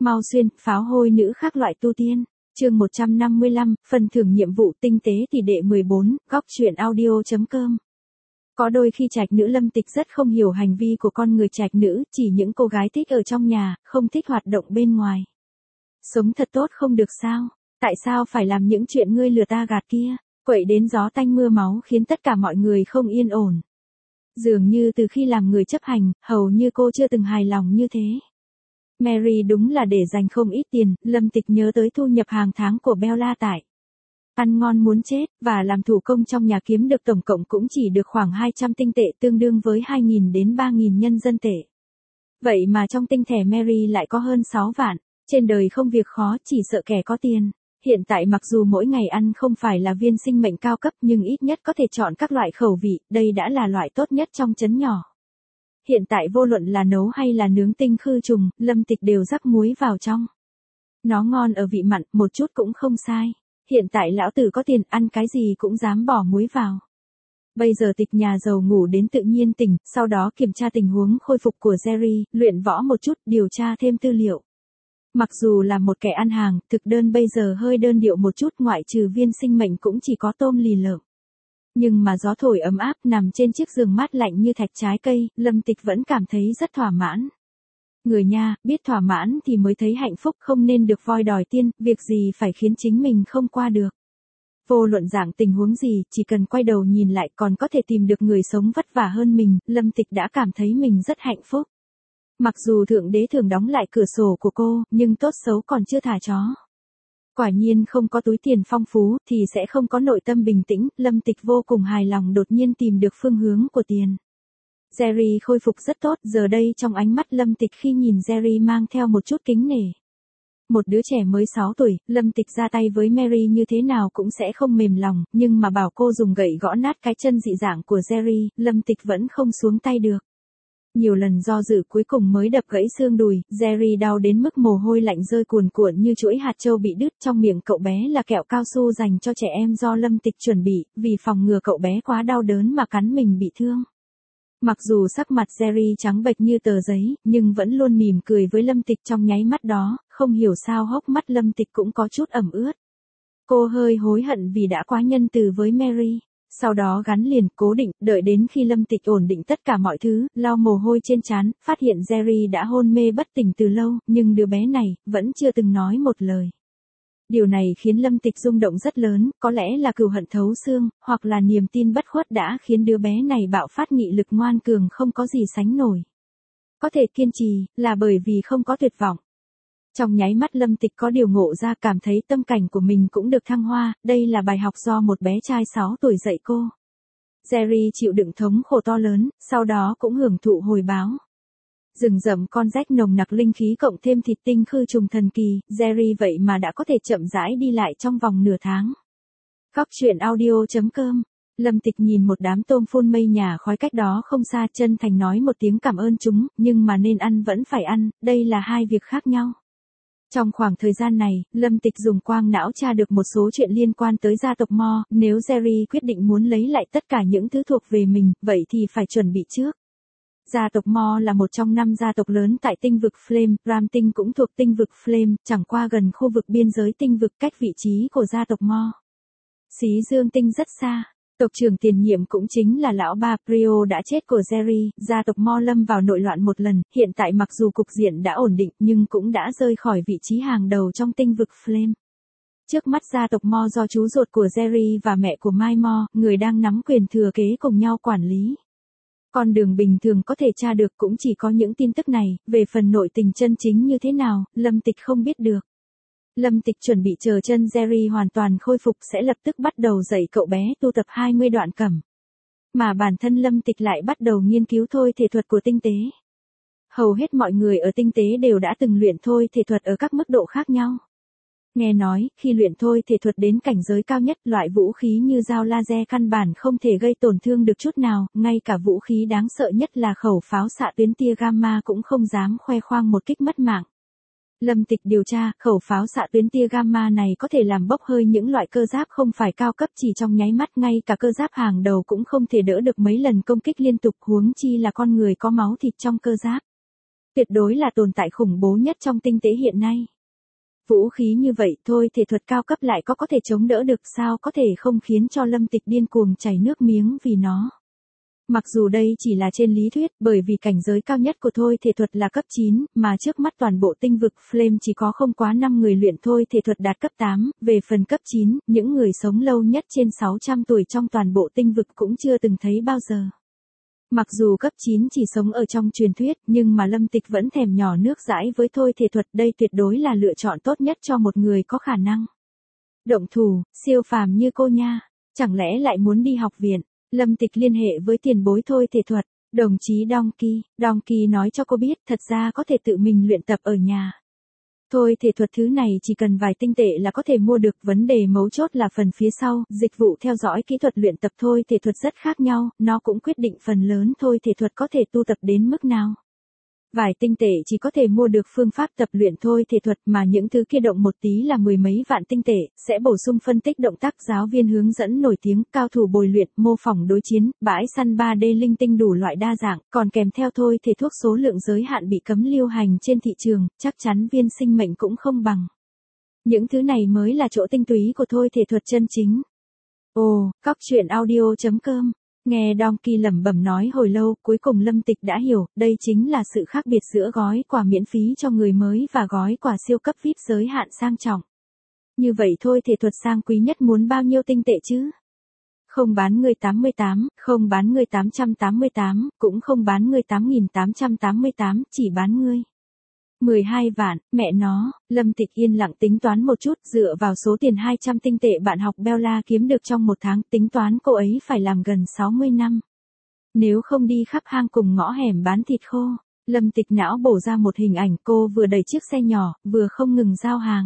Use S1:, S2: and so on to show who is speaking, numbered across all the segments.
S1: Mau xuyên, pháo hôi nữ khác loại tu tiên. Chương 155, phần thưởng nhiệm vụ tinh tế tỷ đệ 14, góc truyện audio.com. Có đôi khi trạch nữ Lâm Tịch rất không hiểu hành vi của con người trạch nữ, chỉ những cô gái thích ở trong nhà, không thích hoạt động bên ngoài. Sống thật tốt không được sao? Tại sao phải làm những chuyện ngươi lừa ta gạt kia? Quậy đến gió tanh mưa máu khiến tất cả mọi người không yên ổn. Dường như từ khi làm người chấp hành, hầu như cô chưa từng hài lòng như thế. Mary đúng là để dành không ít tiền, Lâm Tịch nhớ tới thu nhập hàng tháng của Bella tại. Ăn ngon muốn chết, và làm thủ công trong nhà kiếm được tổng cộng cũng chỉ được khoảng 200 tinh tệ tương đương với 2.000 đến 3.000 nhân dân tệ. Vậy mà trong tinh thẻ Mary lại có hơn 6 vạn, trên đời không việc khó chỉ sợ kẻ có tiền. Hiện tại mặc dù mỗi ngày ăn không phải là viên sinh mệnh cao cấp nhưng ít nhất có thể chọn các loại khẩu vị, đây đã là loại tốt nhất trong trấn nhỏ. Hiện tại vô luận là nấu hay là nướng tinh khư trùng, Lâm Tịch đều rắc muối vào trong. Nó ngon ở vị mặn, một chút cũng không sai. Hiện tại lão tử có tiền, ăn cái gì cũng dám bỏ muối vào. Bây giờ Tịch nhà giàu ngủ đến tự nhiên tỉnh, sau đó kiểm tra tình huống khôi phục của Jerry, luyện võ một chút, điều tra thêm tư liệu. Mặc dù là một kẻ ăn hàng, thực đơn bây giờ hơi đơn điệu một chút, ngoại trừ viên sinh mệnh cũng chỉ có tôm lì lợm. Nhưng mà gió thổi ấm áp nằm trên chiếc giường mát lạnh như thạch trái cây, Lâm Tịch vẫn cảm thấy rất thỏa mãn. Người nha, biết thỏa mãn thì mới thấy hạnh phúc, không nên được voi đòi tiên, việc gì phải khiến chính mình không qua được. Vô luận dạng tình huống gì, chỉ cần quay đầu nhìn lại còn có thể tìm được người sống vất vả hơn mình, Lâm Tịch đã cảm thấy mình rất hạnh phúc. Mặc dù Thượng Đế thường đóng lại cửa sổ của cô, nhưng tốt xấu còn chưa thả chó. Quả nhiên không có túi tiền phong phú thì sẽ không có nội tâm bình tĩnh, Lâm Tịch vô cùng hài lòng đột nhiên tìm được phương hướng của tiền. Jerry khôi phục rất tốt, giờ đây trong ánh mắt Lâm Tịch khi nhìn Jerry mang theo một chút kính nể. Một đứa trẻ mới 6 tuổi, Lâm Tịch ra tay với Mary như thế nào cũng sẽ không mềm lòng, nhưng mà bảo cô dùng gậy gõ nát cái chân dị dạng của Jerry, Lâm Tịch vẫn không xuống tay được. Nhiều lần do dự cuối cùng mới đập gãy xương đùi, Jerry đau đến mức mồ hôi lạnh rơi cuồn cuộn như chuỗi hạt châu bị đứt, trong miệng cậu bé là kẹo cao su dành cho trẻ em do Lâm Tịch chuẩn bị, vì phòng ngừa cậu bé quá đau đớn mà cắn mình bị thương. Mặc dù sắc mặt Jerry trắng bệch như tờ giấy, nhưng vẫn luôn mỉm cười với Lâm Tịch trong nháy mắt đó, không hiểu sao hốc mắt Lâm Tịch cũng có chút ẩm ướt. Cô hơi hối hận vì đã quá nhân từ với Mary. Sau đó gắn liền, cố định, đợi đến khi Lâm Tịch ổn định tất cả mọi thứ, lau mồ hôi trên trán, phát hiện Jerry đã hôn mê bất tỉnh từ lâu, nhưng đứa bé này, vẫn chưa từng nói một lời. Điều này khiến Lâm Tịch rung động rất lớn, có lẽ là cừu hận thấu xương, hoặc là niềm tin bất khuất đã khiến đứa bé này bạo phát nghị lực ngoan cường không có gì sánh nổi. Có thể kiên trì, là bởi vì không có tuyệt vọng. Trong nháy mắt Lâm Tịch có điều ngộ ra, cảm thấy tâm cảnh của mình cũng được thăng hoa, đây là bài học do một bé trai 6 tuổi dạy cô. Jerry chịu đựng thống khổ to lớn, sau đó cũng hưởng thụ hồi báo. Rừng rậm con rách nồng nặc linh khí cộng thêm thịt tinh khư trùng thần kỳ, Jerry vậy mà đã có thể chậm rãi đi lại trong vòng nửa tháng. Góc truyện audio.com. Lâm Tịch nhìn một đám tôm phun mây nhà khói cách đó không xa, chân thành nói một tiếng cảm ơn chúng, nhưng mà nên ăn vẫn phải ăn, đây là hai việc khác nhau. Trong khoảng thời gian này, Lâm Tịch dùng quang não tra được một số chuyện liên quan tới gia tộc Mo, nếu Jerry quyết định muốn lấy lại tất cả những thứ thuộc về mình, vậy thì phải chuẩn bị trước. Gia tộc Mo là một trong 5 gia tộc lớn tại tinh vực Flame, Ram tinh cũng thuộc tinh vực Flame, chẳng qua gần khu vực biên giới tinh vực cách vị trí của gia tộc Mo. Xí Dương tinh rất xa. Tộc trưởng tiền nhiệm cũng chính là lão ba Prio đã chết của Jerry, gia tộc Mo lâm vào nội loạn một lần, hiện tại mặc dù cục diện đã ổn định nhưng cũng đã rơi khỏi vị trí hàng đầu trong tinh vực Flame. Trước mắt gia tộc Mo do chú ruột của Jerry và mẹ của Mai Mo, người đang nắm quyền thừa kế cùng nhau quản lý. Con đường bình thường có thể tra được cũng chỉ có những tin tức này, về phần nội tình chân chính như thế nào, Lâm Tịch không biết được. Lâm Tịch chuẩn bị chờ chân Jerry hoàn toàn khôi phục sẽ lập tức bắt đầu dạy cậu bé tu tập 20 đoạn cẩm. Mà bản thân Lâm Tịch lại bắt đầu nghiên cứu thôi thể thuật của tinh tế. Hầu hết mọi người ở tinh tế đều đã từng luyện thôi thể thuật ở các mức độ khác nhau. Nghe nói, khi luyện thôi thể thuật đến cảnh giới cao nhất, loại vũ khí như dao laser căn bản không thể gây tổn thương được chút nào, ngay cả vũ khí đáng sợ nhất là khẩu pháo xạ tuyến tia gamma cũng không dám khoe khoang một kích mất mạng. Lâm Tịch điều tra, khẩu pháo xạ tuyến tia gamma này có thể làm bốc hơi những loại cơ giáp không phải cao cấp chỉ trong nháy mắt, ngay cả cơ giáp hàng đầu cũng không thể đỡ được mấy lần công kích liên tục, huống chi là con người có máu thịt trong cơ giáp. Tuyệt đối là tồn tại khủng bố nhất trong tinh tế hiện nay. Vũ khí như vậy thôi thể thuật cao cấp lại có thể chống đỡ được sao có thể không khiến cho Lâm Tịch điên cuồng chảy nước miếng vì nó. Mặc dù đây chỉ là trên lý thuyết bởi vì cảnh giới cao nhất của thôi thể thuật là cấp 9, mà trước mắt toàn bộ tinh vực Flame chỉ có không quá 5 người luyện thôi thể thuật đạt cấp 8, về phần cấp 9, những người sống lâu nhất trên 600 tuổi trong toàn bộ tinh vực cũng chưa từng thấy bao giờ. Mặc dù cấp 9 chỉ sống ở trong truyền thuyết, nhưng mà Lâm Tịch vẫn thèm nhỏ nước dãi với thôi thể thuật, đây tuyệt đối là lựa chọn tốt nhất cho một người có khả năng động thủ, siêu phàm như cô nha, chẳng lẽ lại muốn đi học viện. Lâm Tịch liên hệ với tiền bối thôi thể thuật, đồng chí Donkey nói cho cô biết thật ra có thể tự mình luyện tập ở nhà. Thôi thể thuật thứ này chỉ cần vài tinh tệ là có thể mua được, vấn đề mấu chốt là phần phía sau, dịch vụ theo dõi kỹ thuật luyện tập thôi thể thuật rất khác nhau, nó cũng quyết định phần lớn thôi thể thuật có thể tu tập đến mức nào. Vài tinh tệ chỉ có thể mua được phương pháp tập luyện thôi thể thuật mà những thứ kia động một tí là mười mấy vạn tinh tệ, sẽ bổ sung phân tích động tác giáo viên hướng dẫn nổi tiếng, cao thủ bồi luyện, mô phỏng đối chiến, bãi săn 3D linh tinh đủ loại đa dạng, còn kèm theo thôi thể thuốc số lượng giới hạn bị cấm lưu hành trên thị trường, chắc chắn viên sinh mệnh cũng không bằng. Những thứ này mới là chỗ tinh túy của thôi thể thuật chân chính. Ồ, coctruyện.audio.com. Nghe Donkey lẩm bẩm nói hồi lâu, cuối cùng Lâm Tịch đã hiểu, đây chính là sự khác biệt giữa gói quà miễn phí cho người mới và gói quà siêu cấp VIP giới hạn sang trọng. Như vậy thôi thể thuật sang quý nhất muốn bao nhiêu tinh tệ chứ? Không bán người 88, không bán người 888, cũng không bán người 8.888, chỉ bán người 12 vạn, mẹ nó. Lâm Tịch yên lặng tính toán một chút, dựa vào số tiền 200 tinh tệ bạn học Bella kiếm được trong một tháng, tính toán cô ấy phải làm gần 60 năm. Nếu không đi khắp hang cùng ngõ hẻm bán thịt khô, Lâm Tịch não bổ ra một hình ảnh cô vừa đẩy chiếc xe nhỏ, vừa không ngừng giao hàng.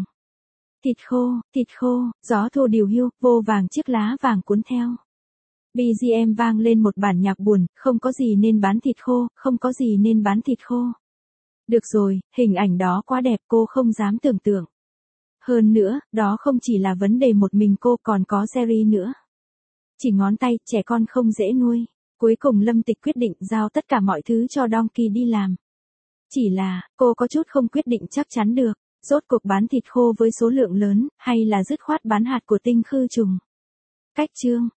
S1: Thịt khô, gió thu điều hiu, vô vàng chiếc lá vàng cuốn theo. BGM vang lên một bản nhạc buồn, không có gì nên bán thịt khô, không có gì nên bán thịt khô. Được rồi, hình ảnh đó quá đẹp cô không dám tưởng tượng. Hơn nữa, đó không chỉ là vấn đề một mình cô còn có Jerry nữa. Chỉ ngón tay, trẻ con không dễ nuôi. Cuối cùng Lâm Tịch quyết định giao tất cả mọi thứ cho Donkey đi làm. Chỉ là, cô có chút không quyết định chắc chắn được, rốt cuộc bán thịt khô với số lượng lớn, hay là dứt khoát bán hạt của tinh khư trùng. Cách chương